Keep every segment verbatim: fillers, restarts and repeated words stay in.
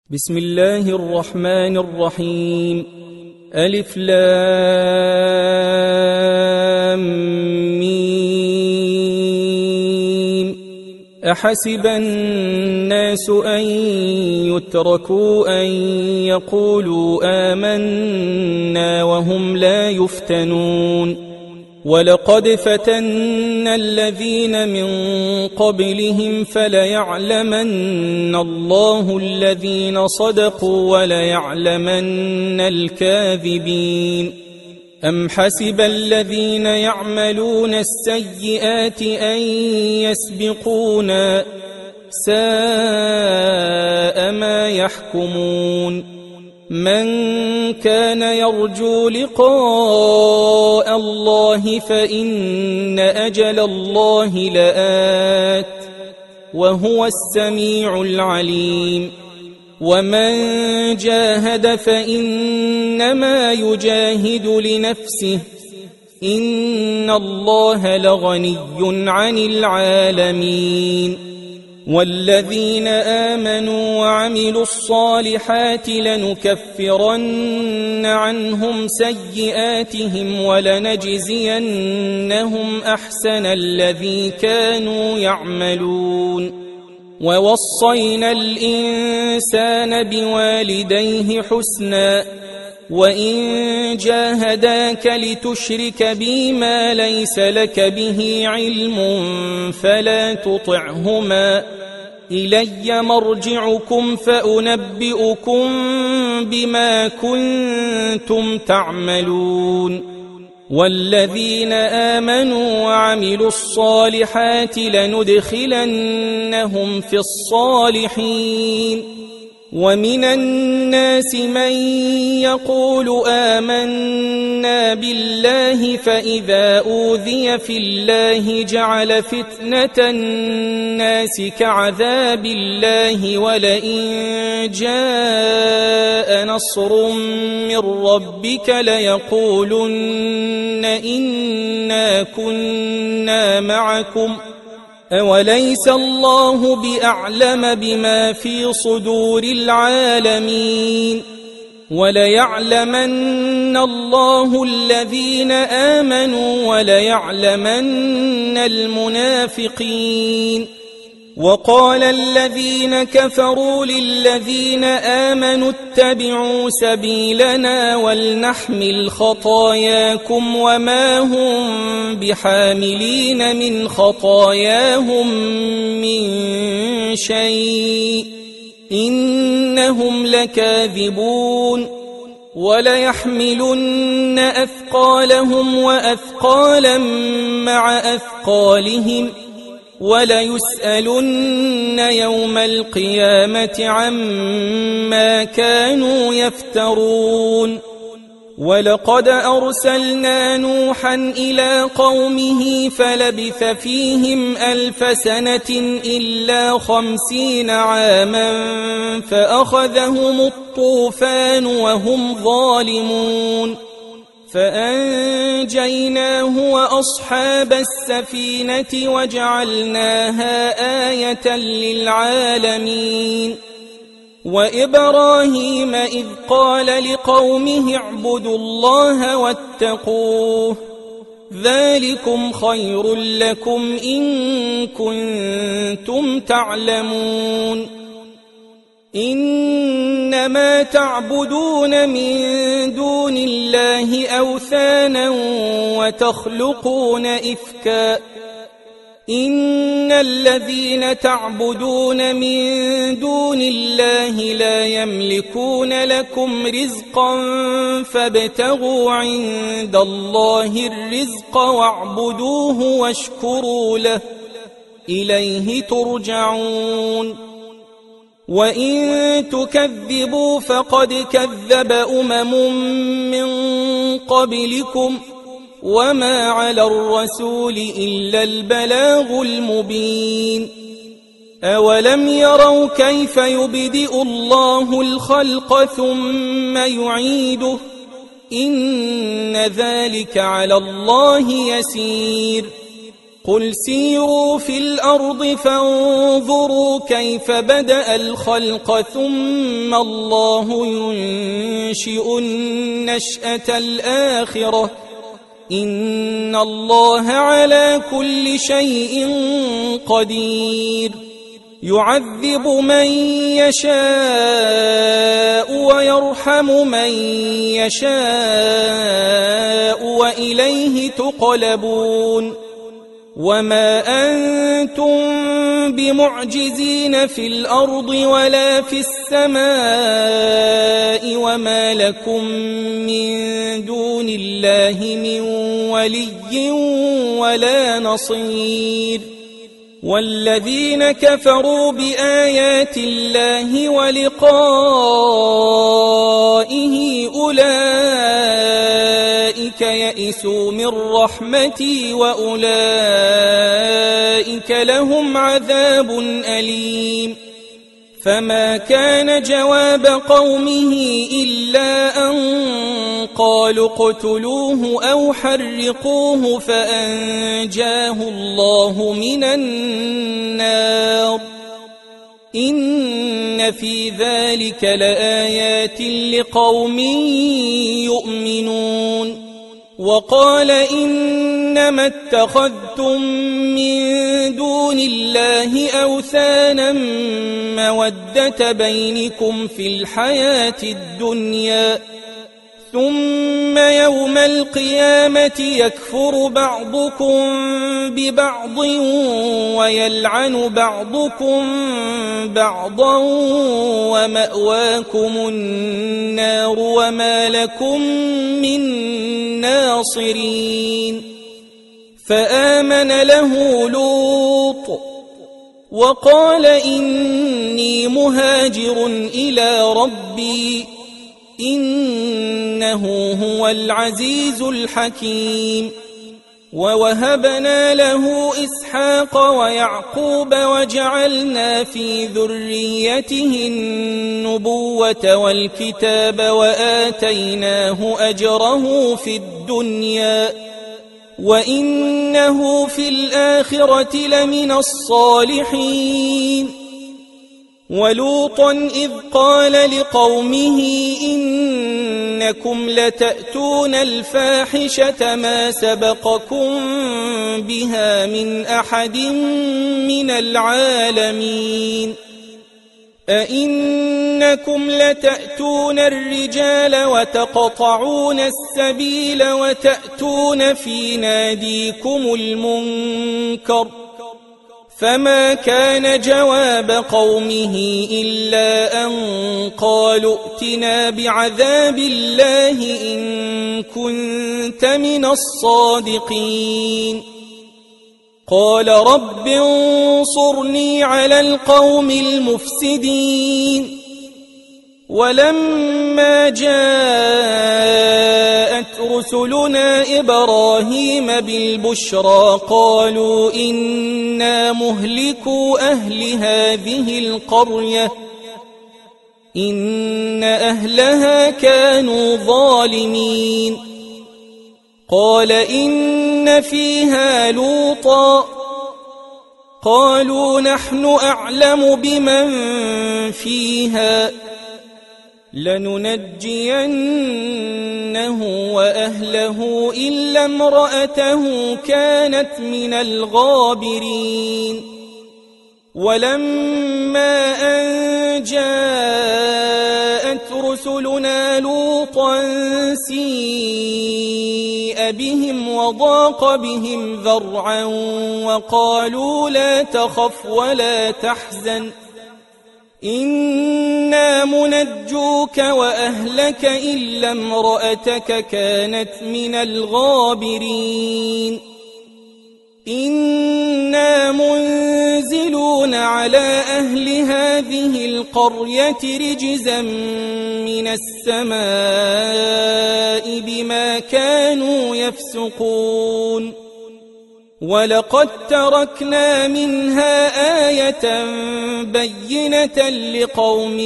بسم الله الرحمن الرحيم. ألف لام ميم. أحسب الناس أن يتركوا أن يقولوا آمنا وهم لا يفتنون ولقد فتنا الذين من قبلهم فليعلمن الله الذين صدقوا وليعلمن الكاذبين. أم حسب الذين يعملون السيئات أن يسبقونا ساء ما يحكمون. من كان يرجو لقاء الله فإن أجل الله لآت وهو السميع العليم. ومن جاهد فإنما يجاهد لنفسه إن الله لغني عن العالمين. والذين آمنوا وعملوا الصالحات لنكفرن عنهم سيئاتهم ولنجزينهم أحسن الذي كانوا يعملون. ووصينا الإنسان بوالديه حسنا وإن جاهداك لتشرك بي ما ليس لك به علم فلا تطعهما إلي مرجعكم فأنبئكم بما كنتم تعملون. والذين آمنوا وعملوا الصالحات لندخلنهم في الصالحين. ومن الناس من يقول آمنا بالله فإذا أوذي في الله جعل فتنة الناس كعذاب الله ولئن جاء نصر من ربك ليقولن إنا كنا معكم أوليس الله بأعلم بما في صدور العالمين. وليعلمن الله الذين آمنوا وليعلمن المنافقين. وقال الذين كفروا للذين آمنوا اتبعوا سبيلنا ولنحمل خطاياكم وما هم بحاملين من خطاياهم من شيء إنهم لكاذبون. وليحملن أثقالهم وأثقالا مع أثقالهم وليسألن يوم القيامة عما كانوا يفترون. ولقد أرسلنا نوحا إلى قومه فلبث فيهم ألف سنة إلا خمسين عاما فأخذهم الطوفان وهم ظالمون فأنجيناه وأصحاب السفينة وجعلناها آية للعالمين. وإبراهيم إذ قال لقومه اعبدوا الله واتقوه ذلكم خير لكم إن كنتم تعلمون. إنما تعبدون من دون الله أوثانا وتخلقون إفكا إن الذين تعبدون من دون الله لا يملكون لكم رزقا فابتغوا عند الله الرزق واعبدوه واشكروا له إليه ترجعون. وإن تكذبوا فقد كذب أمم من قبلكم وما على الرسول إلا البلاغ المبين. أولم يروا كيف يبدئ الله الخلق ثم يعيده إن ذلك على الله يسير. قل سيروا في الأرض فانظروا كيف بدأ الخلق ثم الله ينشئ النشأة الآخرة إن الله على كل شيء قدير يعذب من يشاء ويرحم من يشاء وإليه تقلبون وما أنتم بمعجزين في الأرض ولا في السماء وما لكم من دون الله من ولي ولا نصير والذين كفروا بآيات الله ولقائه أولئك يئسوا من رحمتي وأولئك لهم عذاب أليم فما كان جواب قومه إلا أن قالوا اقتلوه أو حرقوه فأنجاه الله من النار إن في ذلك لآيات لقوم يؤمنون وقال إنما اتخذتم من دون الله أوثانا مودة بينكم في الحياة الدنيا ثم يوم القيامة يكفر بعضكم ببعض ويلعن بعضكم بعضا ومأواكم النار وما لكم من ناصرين فآمن له لوط وقال إني مهاجر إلى ربي إنه هو العزيز الحكيم ووهبنا له إسحاق ويعقوب وجعلنا في ذريته النبوة والكتاب وآتيناه أجره في الدنيا وإنه في الآخرة لمن الصالحين ولوطا إذ قال لقومه إنكم لتأتون الفاحشة ما سبقكم بها من أحد من العالمين أئنكم لتأتون الرجال وتقطعون السبيل وتأتون في ناديكم المنكر فما كان جواب قومه إلا أن قالوا ائتنا بعذاب الله إن كنت من الصادقين قال رب انصرني على القوم المفسدين ولما جاءت رسلنا إبراهيم بالبشرى قالوا إنا مهلكو أهل هذه القرية إن أهلها كانوا ظالمين قال إن فيها لوطا قالوا نحن أعلم بمن فيها لننجينه وأهله إلا امرأته كانت من الغابرين ولما أن جاءت رسلنا لوطا سيء بهم وضاق بهم ذرعا وقالوا لا تخف ولا تحزن إنا منجوك وأهلك إلا امرأتك كانت من الغابرين إنا منزلون على أهل هذه القرية رجزا من السماء بما كانوا يفسقون ولقد تركنا منها آية بينة لقوم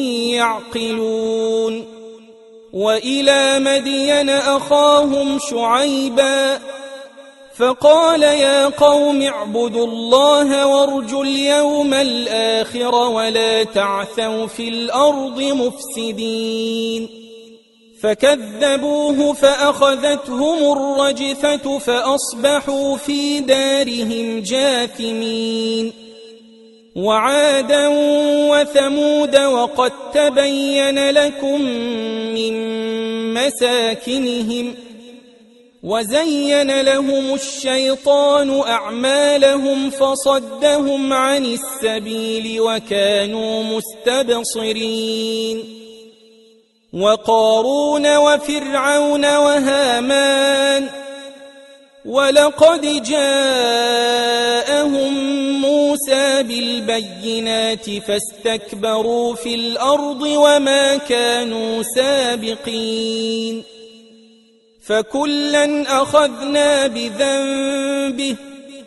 يعقلون وإلى مدين أخاهم شعيبا فقال يا قوم اعبدوا الله وارجوا اليوم الآخر ولا تعثوا في الأرض مفسدين فكذبوه فأخذتهم الرجفة فأصبحوا في دارهم جاثمين وعادا وثمود وقد تبين لكم من مساكنهم وزين لهم الشيطان أعمالهم فصدهم عن السبيل وكانوا مستبصرين وقارون وفرعون وهامان ولقد جاءهم موسى بالبينات فاستكبروا في الأرض وما كانوا سابقين فكلا أخذنا بذنبه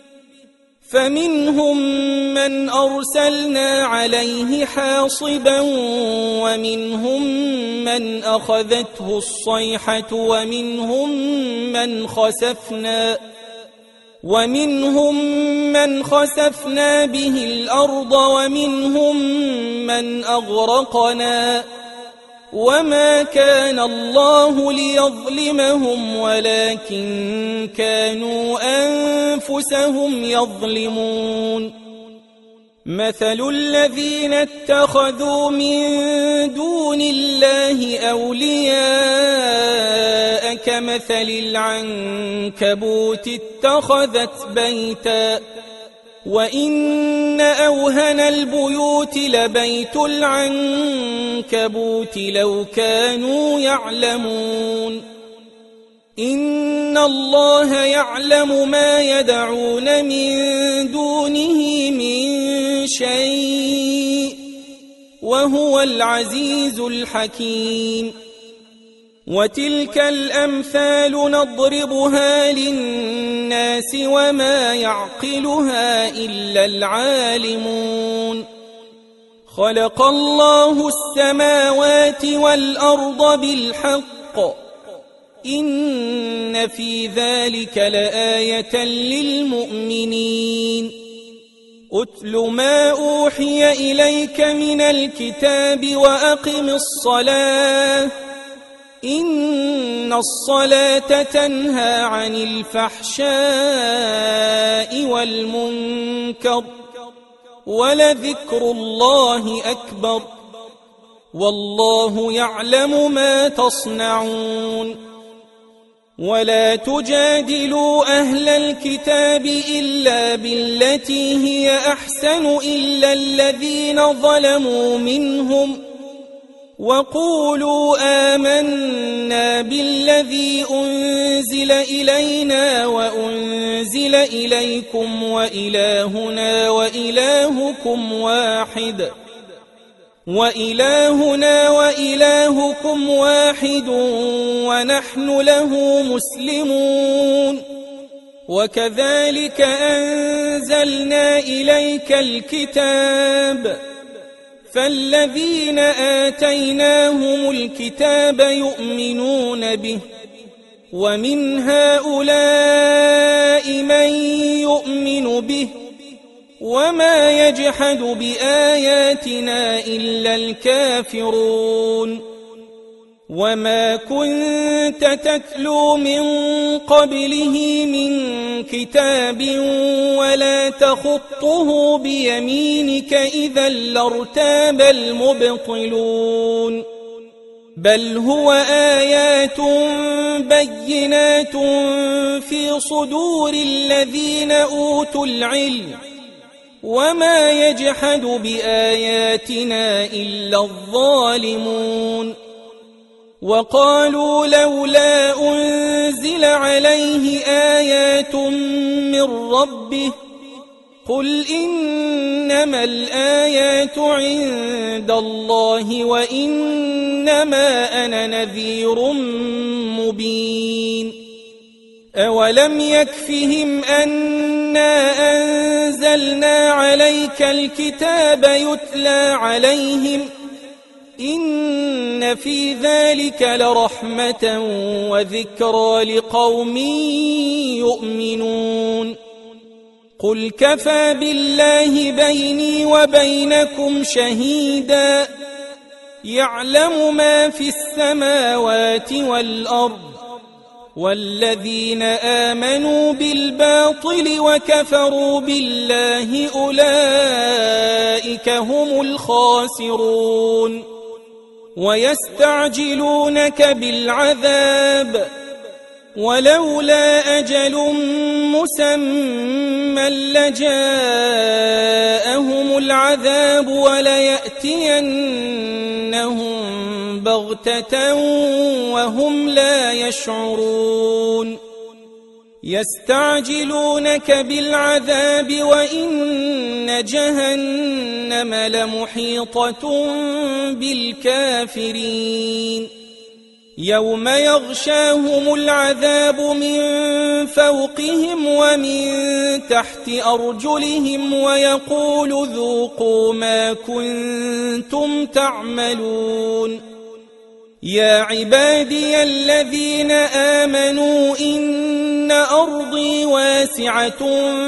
فمنهم من أرسلنا عليه حاصبا ومنهم من أخذته الصيحة ومنهم من خسفنا ومنهم من خسفنا به الأرض ومنهم من أغرقنا وما كان الله ليظلمهم ولكن كانوا أنفسهم يظلمون مثل الذين اتخذوا من دون الله أولياء كمثل العنكبوت اتخذت بيتا وإن أوهن البيوت لبيت العنكبوت لو كانوا يعلمون إن الله يعلم ما يدعون من دونه من شيء وهو العزيز الحكيم وتلك الأمثال نضربها للناس وما يعقلها إلا العالمون خلق الله السماوات والأرض بالحق إن في ذلك لآية للمؤمنين أتل ما أوحي إليك من الكتاب وأقم الصلاة إن الصلاة تنهى عن الفحشاء والمنكر ولذكر الله أكبر والله يعلم ما تصنعون ولا تجادلوا أهل الكتاب إلا بالتي هي أحسن إلا الذين ظلموا منهم وقولوا آمنا بالذي أنزل إلينا وأنزل إليكم وإلهنا وإلهكم واحد وإلهنا وإلهكم واحد ونحن له مسلمون وكذلك أنزلنا إليك الكتاب فالذين آتيناهم الكتاب يؤمنون به ومن هؤلاء من يؤمن به وما يجحد بآياتنا إلا الكافرون وما كنت تتلو من قبله من كتاب ولا تخطه بيمينك إذا لارتاب المبطلون بل هو آيات بينات في صدور الذين أوتوا العلم وما يجحد بآياتنا إلا الظالمون وقالوا لولا أنزل عليه آيات من ربه قل إنما الآيات عند الله وإنما أنا نذير مبين أولم يكفهم أنا أنزلنا عليك الكتاب يتلى عليهم إن إن في ذلك لرحمة وذكرى لقوم يؤمنون قل كفى بالله بيني وبينكم شهيدا يعلم ما في السماوات والأرض والذين آمنوا بالباطل وكفروا بالله أولئك هم الخاسرون ويستعجلونك بالعذاب ولولا أجل مسمى لجاءهم العذاب وليأتينهم بغتة وهم لا يشعرون يستعجلونك بالعذاب وإن جهنم لمحيطة بالكافرين يوم يغشاهم العذاب من فوقهم ومن تحت أرجلهم ويقول ذوقوا ما كنتم تعملون يا عبادي الذين آمنوا إن أرضي واسعة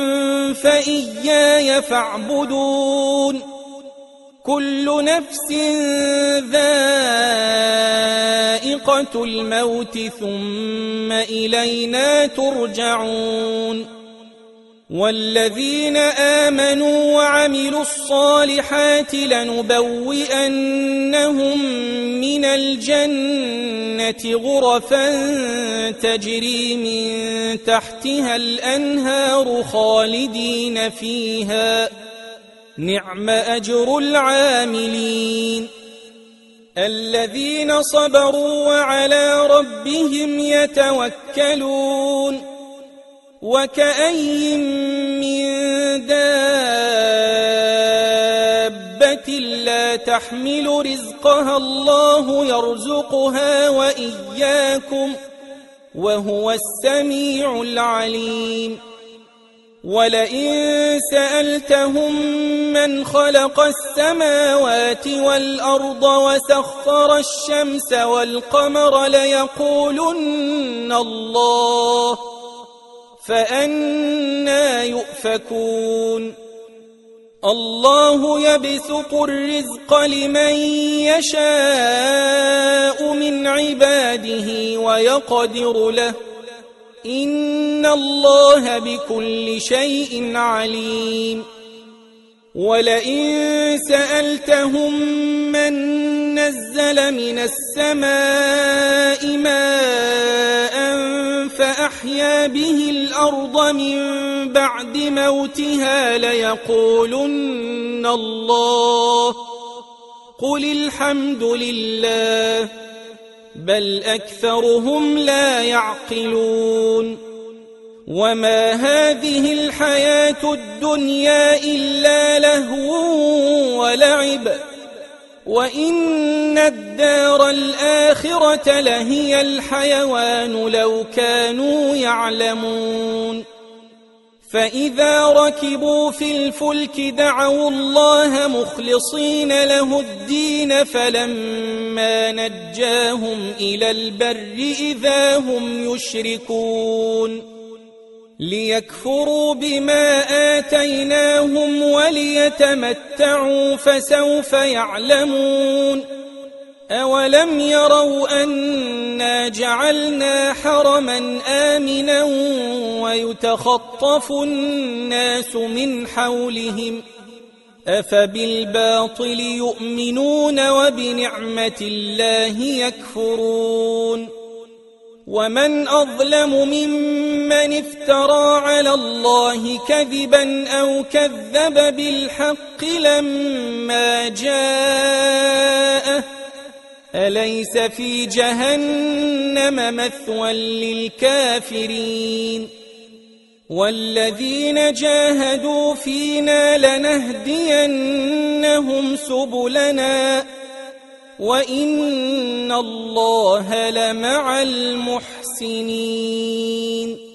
فإياي فاعبدون كل نفس ذائقة الموت ثم إلينا ترجعون والذين آمنوا وعملوا الصالحات لنبوئنهم من الجنة غرفا تجري من تحتها الأنهار خالدين فيها نعم أجر العاملين الذين صبروا وعلى ربهم يتوكلون وكأي من دابة لا تحمل رزقها الله يرزقها وإياكم وهو السميع العليم ولئن سألتهم من خلق السماوات والأرض وسخر الشمس والقمر ليقولن الله فأنى يؤفكون الله يبسط الرزق لمن يشاء من عباده ويقدر له إن الله بكل شيء عليم ولئن سألتهم من نزل من السماء ماء فأحيا به الأرض من بعد موتها ليقولن الله قل الحمد لله بل أكثرهم لا يعقلون وما هذه الحياة الدنيا إلا لهو ولعب وإن الدار الآخرة لهي الحيوان لو كانوا يعلمون فإذا ركبوا في الفلك دعوا الله مخلصين له الدين فلما نجاهم إلى البر إذا هم يشركون ليكفروا بما آتيناهم وليتمتعوا فسوف يعلمون أولم يروا أنا جعلنا حرما آمنا ويتخطف الناس من حولهم أفبالباطل يؤمنون وبنعمة الله يكفرون ومن أظلم ممن افترى على الله كذبا أو كذب بالحق لما جاءه أليس في جهنم مثوى للكافرين والذين جاهدوا فينا لنهدينهم سبلنا وإن الله لمع المحسنين